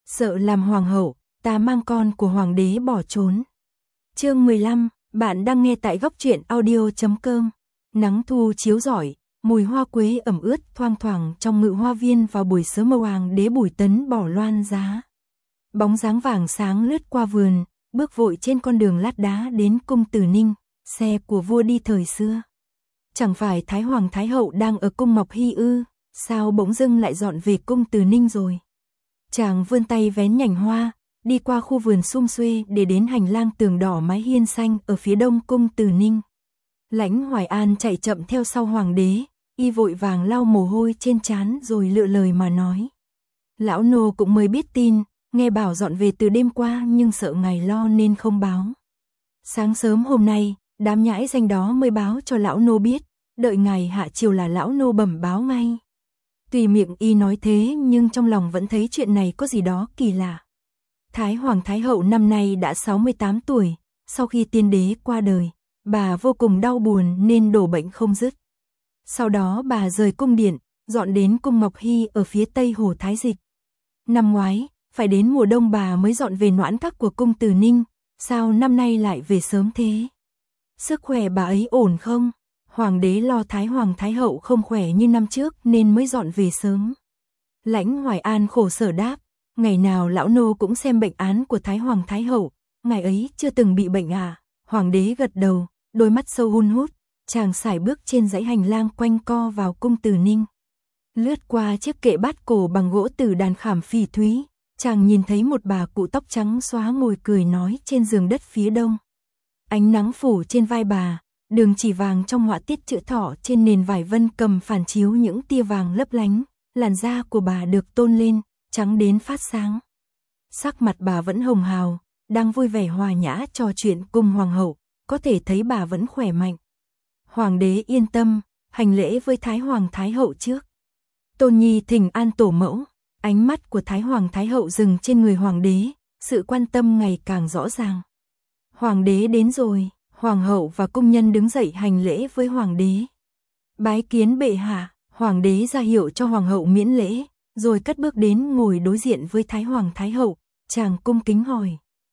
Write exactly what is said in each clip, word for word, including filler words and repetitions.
Sợ làm hoàng hậu, ta mang con của hoàng đế bỏ trốn. Chương mười lăm, bạn đang nghe tại góc truyện audio chấm com. Nắng thu chiếu rọi, mùi hoa quế ẩm ướt thoang thoảng trong ngự hoa viên vào buổi sớm màu hoàng đế Bùi Tấn bỏ loan giá. Bóng dáng vàng sáng lướt qua vườn, bước vội trên con đường lát đá đến cung Từ Ninh, xe của vua đi thời xưa. Chẳng phải Thái Hoàng Thái Hậu đang ở cung Ngọc Hy ư, sao bỗng dưng lại dọn về cung Từ Ninh rồi? Chàng vươn tay vén nhành hoa, đi qua khu vườn sum xuê để đến hành lang tường đỏ mái hiên xanh ở phía đông cung Từ Ninh. Lãnh Hoài An chạy chậm theo sau hoàng đế, y vội vàng lau mồ hôi trên trán rồi lựa lời mà nói. Lão nô cũng mới biết tin, nghe bảo dọn về từ đêm qua nhưng sợ ngài lo nên không báo. Sáng sớm hôm nay, đám nhãi danh đó mới báo cho lão nô biết, đợi ngài hạ chiều là lão nô bẩm báo ngay. Tùy miệng y nói thế nhưng trong lòng vẫn thấy chuyện này có gì đó kỳ lạ. Thái Hoàng Thái Hậu năm nay đã sáu mươi tám tuổi, sau khi tiên đế qua đời, bà vô cùng đau buồn nên đổ bệnh không dứt. Sau đó bà rời cung điện, dọn đến cung Ngọc Hy ở phía tây hồ Thái Dịch. Năm ngoái, phải đến mùa đông bà mới dọn về noãn các của cung Từ Ninh, sao năm nay lại về sớm thế? Sức khỏe bà ấy ổn không? Hoàng đế lo Thái Hoàng Thái Hậu không khỏe như năm trước nên mới dọn về sớm. Lãnh Hoài An khổ sở đáp, ngày nào lão nô cũng xem bệnh án của Thái Hoàng Thái Hậu, ngài ấy chưa từng bị bệnh à? Hoàng đế gật đầu, đôi mắt sâu hun hút, chàng sải bước trên dãy hành lang quanh co vào cung Từ Ninh. Lướt qua chiếc kệ bát cổ bằng gỗ từ đàn khảm phỉ thúy, chàng nhìn thấy một bà cụ tóc trắng xóa ngồi cười nói trên giường đất phía đông. Ánh nắng phủ trên vai bà, đường chỉ vàng trong họa tiết chữ thọ trên nền vải vân cầm phản chiếu những tia vàng lấp lánh, làn da của bà được tôn lên, trắng đến phát sáng. Sắc mặt bà vẫn hồng hào, đang vui vẻ hòa nhã trò chuyện cùng hoàng hậu, có thể thấy bà vẫn khỏe mạnh. Hoàng đế yên tâm, hành lễ với Thái Hoàng Thái Hậu trước. Tôn nhi thỉnh an tổ mẫu. Ánh mắt của Thái Hoàng Thái Hậu dừng trên người hoàng đế, sự quan tâm ngày càng rõ ràng. Hoàng đế đến rồi, hoàng hậu và cung nhân đứng dậy hành lễ với hoàng đế. Bái kiến bệ hạ, hoàng đế ra hiệu cho hoàng hậu miễn lễ, rồi cất bước đến ngồi đối diện với Thái Hoàng Thái Hậu, chàng cung kính hỏi.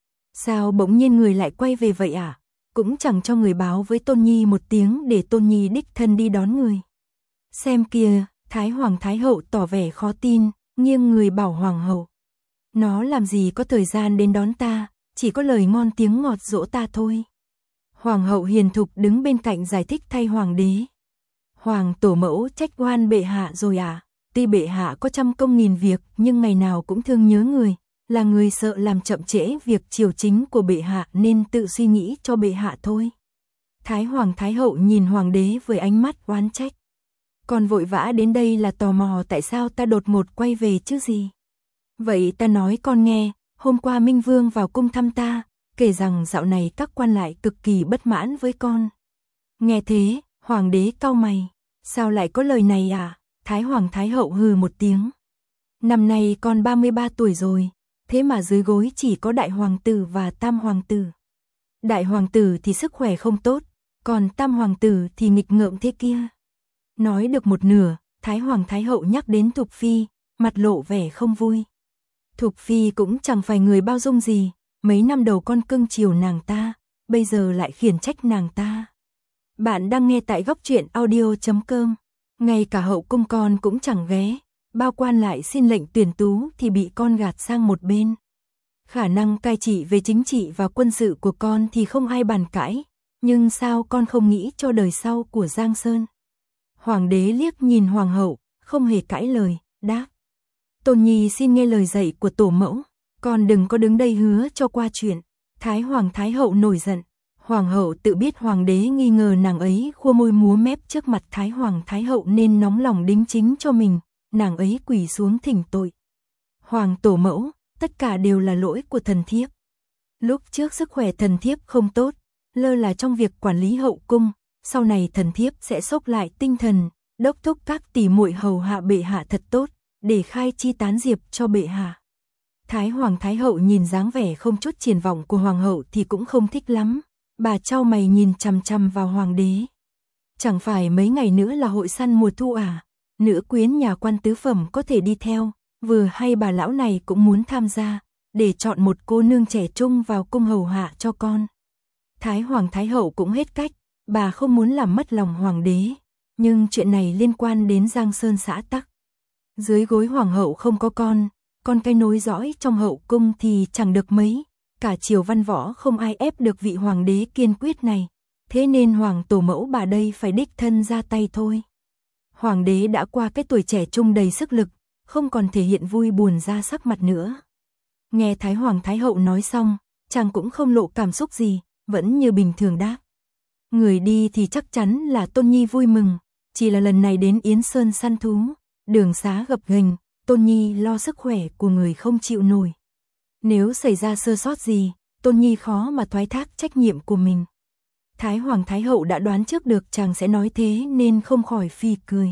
Sao bỗng nhiên người lại quay về vậy à? Cũng chẳng cho người báo với Tôn nhi một tiếng để Tôn nhi đích thân đi đón người. Xem kìa, Thái Hoàng Thái Hậu tỏ vẻ khó tin, nghiêng người bảo hoàng hậu. Nó làm gì có thời gian đến đón ta, chỉ có lời ngon tiếng ngọt dỗ ta thôi. Hoàng hậu hiền thục đứng bên cạnh giải thích thay hoàng đế. Hoàng tổ mẫu trách oan bệ hạ rồi à? Tuy bệ hạ có trăm công nghìn việc nhưng ngày nào cũng thương nhớ người, là người sợ làm chậm trễ việc triều chính của bệ hạ nên tự suy nghĩ cho bệ hạ thôi. Thái Hoàng Thái Hậu nhìn hoàng đế với ánh mắt oán trách. Con vội vã đến đây là tò mò tại sao ta đột ngột quay về chứ gì. Vậy ta nói con nghe, hôm qua Minh Vương vào cung thăm ta, kể rằng dạo này các quan lại cực kỳ bất mãn với con. Nghe thế, hoàng đế cau mày, sao lại có lời này à? Thái Hoàng Thái Hậu hừ một tiếng. Năm nay con ba mươi ba tuổi rồi, thế mà dưới gối chỉ có đại hoàng tử và tam hoàng tử. Đại hoàng tử thì sức khỏe không tốt, còn tam hoàng tử thì nghịch ngợm thế kia. Nói được một nửa, Thái Hoàng Thái Hậu nhắc đến Thục Phi, mặt lộ vẻ không vui. Thục Phi cũng chẳng phải người bao dung gì, mấy năm đầu con cưng chiều nàng ta, bây giờ lại khiển trách nàng ta. Bạn đang nghe tại góc truyện audio chấm com. Ngay cả hậu cung con cũng chẳng ghé, bao quan lại xin lệnh tuyển tú thì bị con gạt sang một bên. Khả năng cai trị về chính trị và quân sự của con thì không ai bàn cãi, nhưng sao con không nghĩ cho đời sau của Giang Sơn? Hoàng đế liếc nhìn hoàng hậu, không hề cãi lời, đáp. Tôn nhi xin nghe lời dạy của tổ mẫu, con đừng có đứng đây hứa cho qua chuyện. Thái Hoàng Thái Hậu nổi giận. Hoàng hậu tự biết hoàng đế nghi ngờ nàng ấy khua môi múa mép trước mặt Thái Hoàng Thái Hậu nên nóng lòng đính chính cho mình, nàng ấy quỳ xuống thỉnh tội. Hoàng tổ mẫu, tất cả đều là lỗi của thần thiếp. Lúc trước sức khỏe thần thiếp không tốt, lơ là trong việc quản lý hậu cung, sau này thần thiếp sẽ xốc lại tinh thần, đốc thúc các tỷ muội hầu hạ bệ hạ thật tốt, để khai chi tán diệp cho bệ hạ. Thái Hoàng Thái Hậu nhìn dáng vẻ không chút triển vọng của hoàng hậu thì cũng không thích lắm, bà chau mày nhìn chằm chằm vào hoàng đế. Chẳng phải mấy ngày nữa là hội săn mùa thu à, nữ quyến nhà quan tứ phẩm có thể đi theo, vừa hay bà lão này cũng muốn tham gia, để chọn một cô nương trẻ trung vào cung hầu hạ cho con. Thái Hoàng Thái Hậu cũng hết cách, bà không muốn làm mất lòng Hoàng đế, nhưng chuyện này liên quan đến Giang Sơn xã tắc. Dưới gối Hoàng hậu không có con, con cái nối dõi trong hậu cung thì chẳng được mấy, cả triều văn võ không ai ép được vị Hoàng đế kiên quyết này, thế nên Hoàng tổ mẫu bà đây phải đích thân ra tay thôi. Hoàng đế đã qua cái tuổi trẻ trung đầy sức lực, không còn thể hiện vui buồn ra sắc mặt nữa. Nghe Thái Hoàng Thái Hậu nói xong, chàng cũng không lộ cảm xúc gì, vẫn như bình thường đáp. Người đi thì chắc chắn là Tôn Nhi vui mừng, chỉ là lần này đến Yến Sơn săn thú, đường xá gập ghềnh, Tôn Nhi lo sức khỏe của người không chịu nổi. Nếu xảy ra sơ sót gì, Tôn Nhi khó mà thoái thác trách nhiệm của mình. Thái Hoàng Thái Hậu đã đoán trước được chàng sẽ nói thế nên không khỏi phì cười.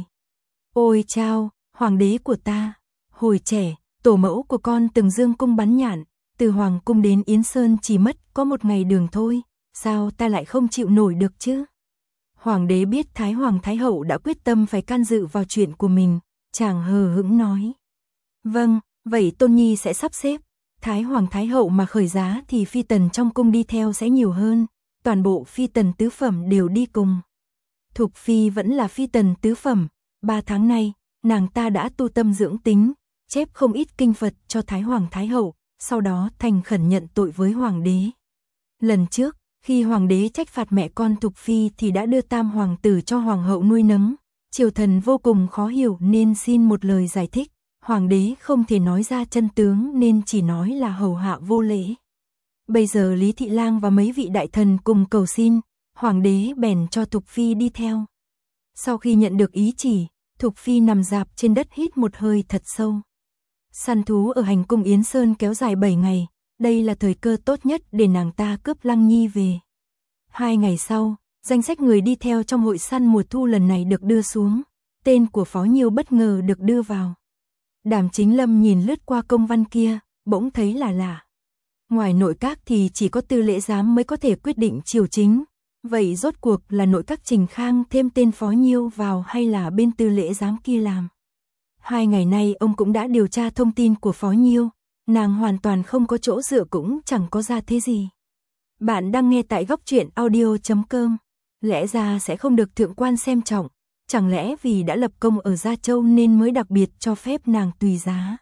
Ôi chao, Hoàng đế của ta, hồi trẻ, tổ mẫu của con từng dương cung bắn nhạn, từ Hoàng cung đến Yến Sơn chỉ mất có một ngày đường thôi, sao ta lại không chịu nổi được chứ? Hoàng đế biết Thái Hoàng Thái Hậu đã quyết tâm phải can dự vào chuyện của mình, chàng hờ hững nói. Vâng, vậy Tôn Nhi sẽ sắp xếp. Thái Hoàng Thái Hậu mà khởi giá thì phi tần trong cung đi theo sẽ nhiều hơn, toàn bộ phi tần tứ phẩm đều đi cùng. Thục phi vẫn là phi tần tứ phẩm, ba tháng nay, nàng ta đã tu tâm dưỡng tính, chép không ít kinh Phật cho Thái Hoàng Thái Hậu, sau đó thành khẩn nhận tội với Hoàng đế. Lần trước, khi Hoàng đế trách phạt mẹ con Thục phi thì đã đưa tam hoàng tử cho Hoàng hậu nuôi nấng, triều thần vô cùng khó hiểu nên xin một lời giải thích. Hoàng đế không thể nói ra chân tướng nên chỉ nói là hầu hạ vô lễ. Bây giờ Lý Thị Lang và mấy vị đại thần cùng cầu xin, Hoàng đế bèn cho Thục phi đi theo. Sau khi nhận được ý chỉ, Thục phi nằm rạp trên đất hít một hơi thật sâu. Săn thú ở hành cung Yến Sơn kéo dài bảy ngày, đây là thời cơ tốt nhất để nàng ta cướp Lăng Nhi về. Hai ngày sau, danh sách người đi theo trong hội săn mùa thu lần này được đưa xuống, tên của Phó Nhiêu bất ngờ được đưa vào. Đàm Chính Lâm nhìn lướt qua công văn kia, bỗng thấy là lạ. Ngoài nội các thì chỉ có tư lễ giám mới có thể quyết định triều chính. Vậy rốt cuộc là nội các Trình Khang thêm tên Phó Nhiêu vào hay là bên tư lễ giám kia làm? Hai ngày nay ông cũng đã điều tra thông tin của Phó Nhiêu, nàng hoàn toàn không có chỗ dựa cũng chẳng có ra thế gì. Bạn đang nghe tại góc truyện audio chấm com. Lẽ ra sẽ không được thượng quan xem trọng. Chẳng lẽ vì đã lập công ở Gia Châu nên mới đặc biệt cho phép nàng tùy giá.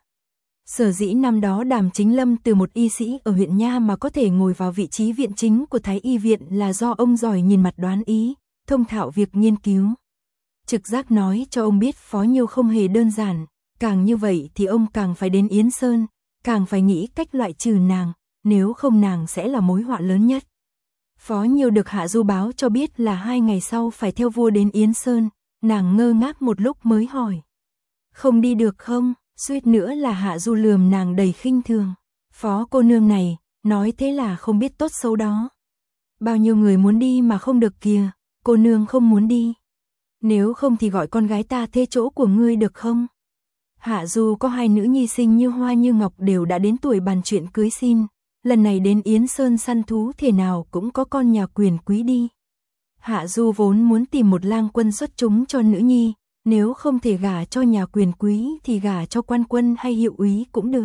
Sở dĩ năm đó Đàm Chính Lâm từ một y sĩ ở huyện Nha mà có thể ngồi vào vị trí viện chính của Thái Y viện là do ông giỏi nhìn mặt đoán ý, thông thạo việc nghiên cứu. Trực giác nói cho ông biết Phó Nhiêu không hề đơn giản, càng như vậy thì ông càng phải đến Yến Sơn, càng phải nghĩ cách loại trừ nàng, nếu không nàng sẽ là mối họa lớn nhất. Phó Nhiêu được Hạ Du báo cho biết là hai ngày sau phải theo vua đến Yến Sơn. Nàng ngơ ngác một lúc mới hỏi. Không đi được không? Suýt nữa là Hạ Du lườm nàng đầy khinh thường. Phó cô nương này, nói thế là không biết tốt xấu đó. Bao nhiêu người muốn đi mà không được kìa, cô nương không muốn đi. Nếu không thì gọi con gái ta thế chỗ của ngươi được không? Hạ Du có hai nữ nhi xinh như hoa như ngọc đều đã đến tuổi bàn chuyện cưới xin. Lần này đến Yến Sơn săn thú thế nào cũng có con nhà quyền quý đi. Hạ Du vốn muốn tìm một lang quân xuất chúng cho nữ nhi, nếu không thể gả cho nhà quyền quý thì gả cho quan quân hay hiệu úy cũng được.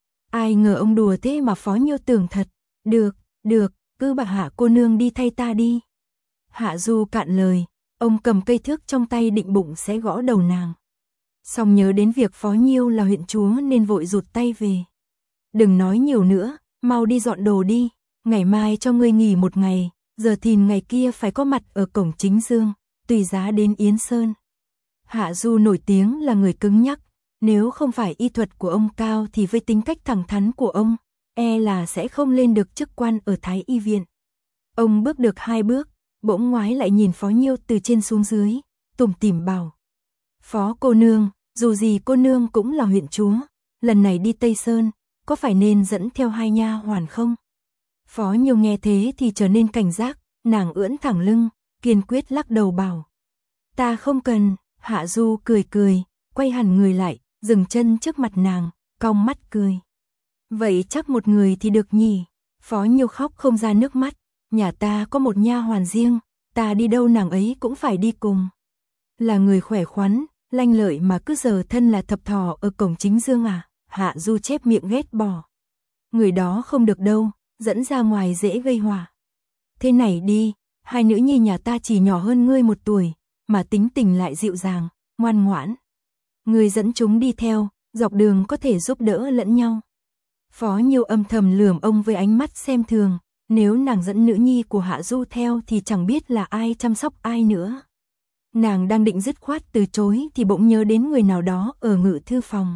Ai ngờ ông đùa thế mà Phó Nhiêu tưởng thật. Được, được, cứ bảo Hạ cô nương đi thay ta đi. Hạ Du cạn lời, ông cầm cây thước trong tay định bụng sẽ gõ đầu nàng. Xong nhớ đến việc Phó Nhiêu là huyện chúa nên vội rụt tay về. Đừng nói nhiều nữa, mau đi dọn đồ đi, ngày mai cho ngươi nghỉ một ngày. Giờ thìn ngày kia phải có mặt ở cổng Chính Dương, tùy giá đến Yến Sơn. Hạ Du nổi tiếng là người cứng nhắc, nếu không phải y thuật của ông cao thì với tính cách thẳng thắn của ông, e là sẽ không lên được chức quan ở Thái Y viện. Ông bước được hai bước, bỗng ngoái lại nhìn Phó Nhiêu từ trên xuống dưới, tủm tỉm bảo. Phó cô nương, dù gì cô nương cũng là huyện chúa, lần này đi Tây Sơn, có phải nên dẫn theo hai nha hoàn không? Phó Nhiêu nghe thế thì trở nên cảnh giác, nàng ưỡn thẳng lưng, kiên quyết lắc đầu bảo. Ta không cần. Hạ Du cười cười, quay hẳn người lại, dừng chân trước mặt nàng, cong mắt cười. Vậy chắc một người thì được nhỉ? Phó Nhiêu khóc không ra nước mắt, nhà ta có một nha hoàn riêng, ta đi đâu nàng ấy cũng phải đi cùng. Là người khỏe khoắn, lanh lợi mà cứ giờ thân là thập thò ở cổng Chính Dương à? Hạ Du chép miệng ghét bỏ. Người đó không được đâu, dẫn ra ngoài dễ gây họa. Thế này đi, hai nữ nhi nhà ta chỉ nhỏ hơn ngươi một tuổi, mà tính tình lại dịu dàng, ngoan ngoãn. Ngươi dẫn chúng đi theo, dọc đường có thể giúp đỡ lẫn nhau. Phó Nhiêu âm thầm lườm ông với ánh mắt xem thường, nếu nàng dẫn nữ nhi của Hạ Du theo thì chẳng biết là ai chăm sóc ai nữa. Nàng đang định dứt khoát từ chối thì bỗng nhớ đến người nào đó ở ngự thư phòng.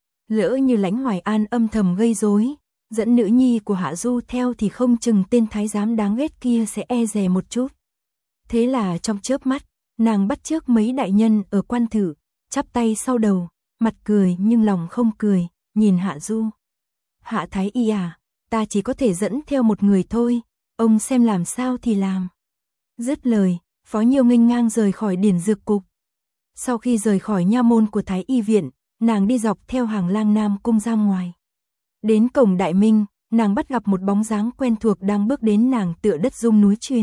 Lỡ như Lãnh Hoài An âm thầm gây rối, dẫn nữ nhi của Hạ Du theo thì không chừng tên thái giám đáng ghét kia sẽ e dè một chút. Thế là trong chớp mắt, nàng bắt chước mấy đại nhân ở quan thử, chắp tay sau đầu, mặt cười nhưng lòng không cười, nhìn Hạ Du. Hạ Thái Y à, ta chỉ có thể dẫn theo một người thôi, ông xem làm sao thì làm. Dứt lời, Phó Nhiêu nghênh ngang rời khỏi điển dược cục. Sau khi rời khỏi nha môn của Thái Y viện, nàng đi dọc theo hàng lang Nam cung ra ngoài. Đến cổng Đại Minh, nàng bắt gặp một bóng dáng quen thuộc đang bước đến nàng tựa đất rung núi chuyển.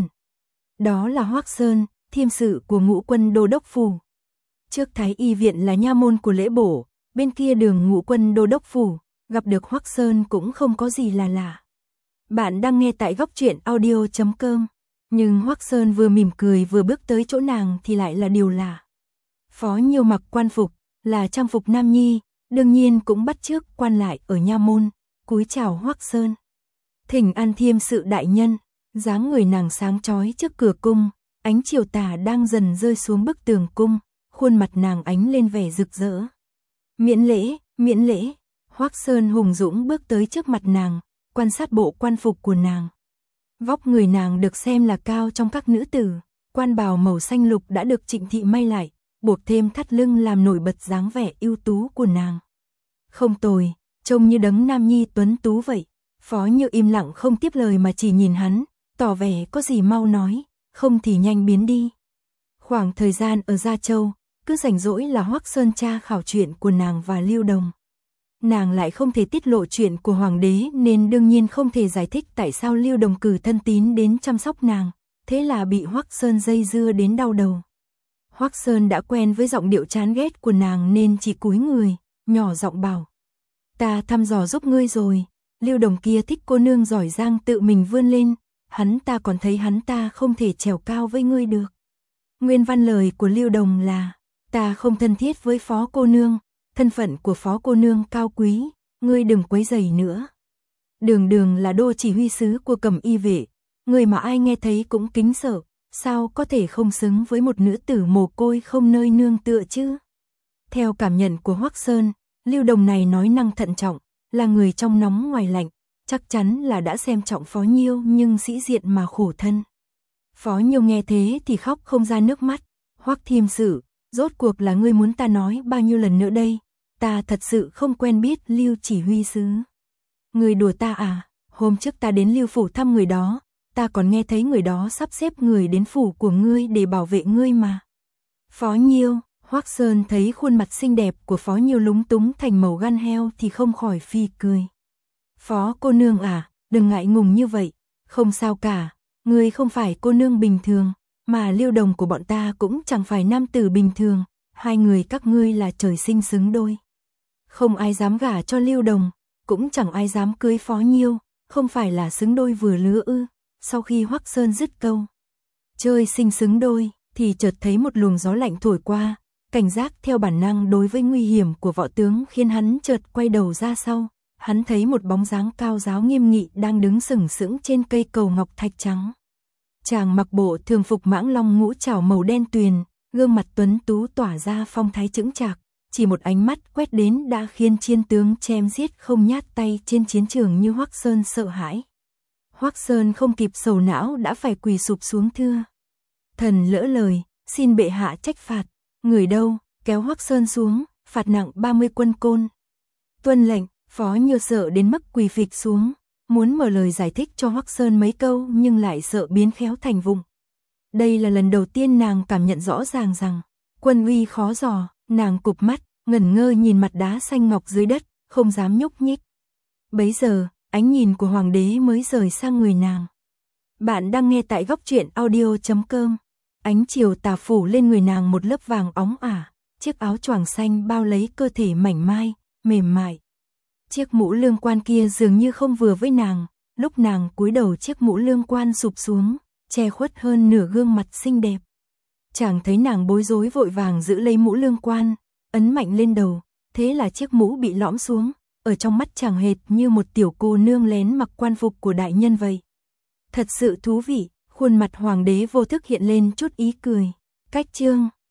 Đó là Hoắc Sơn, thiêm sự của Ngũ Quân Đô đốc phủ. Trước Thái Y viện là nha môn của Lễ Bổ, bên kia đường Ngũ Quân Đô đốc phủ, gặp được Hoắc Sơn cũng không có gì là lạ. Bạn đang nghe tại góc truyện audio chấm com. Nhưng Hoắc Sơn vừa mỉm cười vừa bước tới chỗ nàng thì lại là điều lạ. Phó Nhiêu mặc quan phục, là trang phục nam nhi, đương nhiên cũng bắt chước quan lại ở nha môn, cúi chào Hoắc Sơn. Thỉnh an thiêm sự đại nhân, dáng người nàng sáng chói trước cửa cung, ánh chiều tà đang dần rơi xuống bức tường cung, khuôn mặt nàng ánh lên vẻ rực rỡ. Miễn lễ, miễn lễ, Hoắc Sơn hùng dũng bước tới trước mặt nàng, quan sát bộ quan phục của nàng. Vóc người nàng được xem là cao trong các nữ tử, quan bào màu xanh lục đã được Trịnh Thị may lại, buộc thêm thắt lưng làm nổi bật dáng vẻ ưu tú của nàng. Không tồi, trông như đấng nam nhi tuấn tú vậy. Phó Nhiêu im lặng không tiếp lời mà chỉ nhìn hắn, tỏ vẻ có gì mau nói, không thì nhanh biến đi. Khoảng thời gian ở Gia Châu, cứ rảnh rỗi là Hoắc Sơn tra khảo chuyện của nàng và Lưu Đồng. Nàng lại không thể tiết lộ chuyện của hoàng đế nên đương nhiên không thể giải thích tại sao Lưu Đồng cử thân tín đến chăm sóc nàng, thế là bị Hoắc Sơn dây dưa đến đau đầu. Hoắc Sơn đã quen với giọng điệu chán ghét của nàng nên chỉ cúi người, nhỏ giọng bảo: "Ta thăm dò giúp ngươi rồi, Lưu Đồng kia thích cô nương giỏi giang tự mình vươn lên, hắn ta còn thấy hắn ta không thể trèo cao với ngươi được." Nguyên văn lời của Lưu Đồng là: "Ta không thân thiết với Phó cô nương, thân phận của Phó cô nương cao quý, ngươi đừng quấy rầy nữa. Đường Đường là đô chỉ huy sứ của Cẩm Y vệ, người mà ai nghe thấy cũng kính sợ, sao có thể không xứng với một nữ tử mồ côi không nơi nương tựa chứ?" Theo cảm nhận của Hoắc Sơn, Lưu Đồng này nói năng thận trọng, là người trong nóng ngoài lạnh, chắc chắn là đã xem trọng Phó Nhiêu nhưng sĩ diện mà khổ thân. Phó Nhiêu nghe thế thì khóc không ra nước mắt. "Hoắc thiêm sự, rốt cuộc là ngươi muốn ta nói bao nhiêu lần nữa đây? Ta thật sự không quen biết Lưu chỉ huy sứ." "Ngươi đùa ta à? Hôm trước ta đến Lưu phủ thăm người đó, ta còn nghe thấy người đó sắp xếp người đến phủ của ngươi để bảo vệ ngươi mà." Phó Nhiêu, Hoắc Sơn thấy khuôn mặt xinh đẹp của Phó Nhiêu lúng túng thành màu gan heo thì không khỏi phi cười. "Phó cô nương à, đừng ngại ngùng như vậy, không sao cả, ngươi không phải cô nương bình thường, mà Lưu Đồng của bọn ta cũng chẳng phải nam tử bình thường, hai người các ngươi là trời sinh xứng đôi. Không ai dám gả cho Lưu Đồng, cũng chẳng ai dám cưới Phó Nhiêu, không phải là xứng đôi vừa lứa ư?" Sau khi Hoắc Sơn dứt câu "chơi sinh xứng đôi" thì chợt thấy một luồng gió lạnh thổi qua, cảnh giác theo bản năng đối với nguy hiểm của võ tướng khiến hắn chợt quay đầu ra sau. Hắn thấy một bóng dáng cao ráo nghiêm nghị đang đứng sừng sững trên cây cầu ngọc thạch trắng. Chàng mặc bộ thường phục mãng long ngũ trảo màu đen tuyền, gương mặt tuấn tú tỏa ra phong thái chững chạc, chỉ một ánh mắt quét đến đã khiến chiến tướng chém giết không nhát tay trên chiến trường như Hoắc Sơn sợ hãi. Hoắc Sơn không kịp sầu não đã phải quỳ sụp xuống thưa: "Thần lỡ lời, xin bệ hạ trách phạt." "Người đâu?" Kéo Hoắc Sơn xuống, "Phạt nặng ba mươi quân côn." "Tuân lệnh." Phó Nhiêu sợ đến mức quỳ phịch xuống, muốn mở lời giải thích cho Hoắc Sơn mấy câu nhưng lại sợ biến khéo thành vụng. Đây là lần đầu tiên nàng cảm nhận rõ ràng rằng quân uy khó dò, nàng cụp mắt, ngẩn ngơ nhìn mặt đá xanh ngọc dưới đất, không dám nhúc nhích. Bấy giờ, ánh nhìn của hoàng đế mới rời sang người nàng. Bạn đang nghe tại góc truyện audio chấm com. Ánh chiều tà phủ lên người nàng một lớp vàng óng ả, chiếc áo choàng xanh bao lấy cơ thể mảnh mai, mềm mại. Chiếc mũ lương quan kia dường như không vừa với nàng, lúc nàng cúi đầu chiếc mũ lương quan sụp xuống, che khuất hơn nửa gương mặt xinh đẹp. Chàng thấy nàng bối rối vội vàng giữ lấy mũ lương quan, ấn mạnh lên đầu, thế là chiếc mũ bị lõm xuống, ở trong mắt chàng hệt như một tiểu cô nương lén mặc quan phục của đại nhân vậy. Thật sự thú vị, khuôn mặt hoàng đế vô thức hiện lên chút ý cười. Cách chương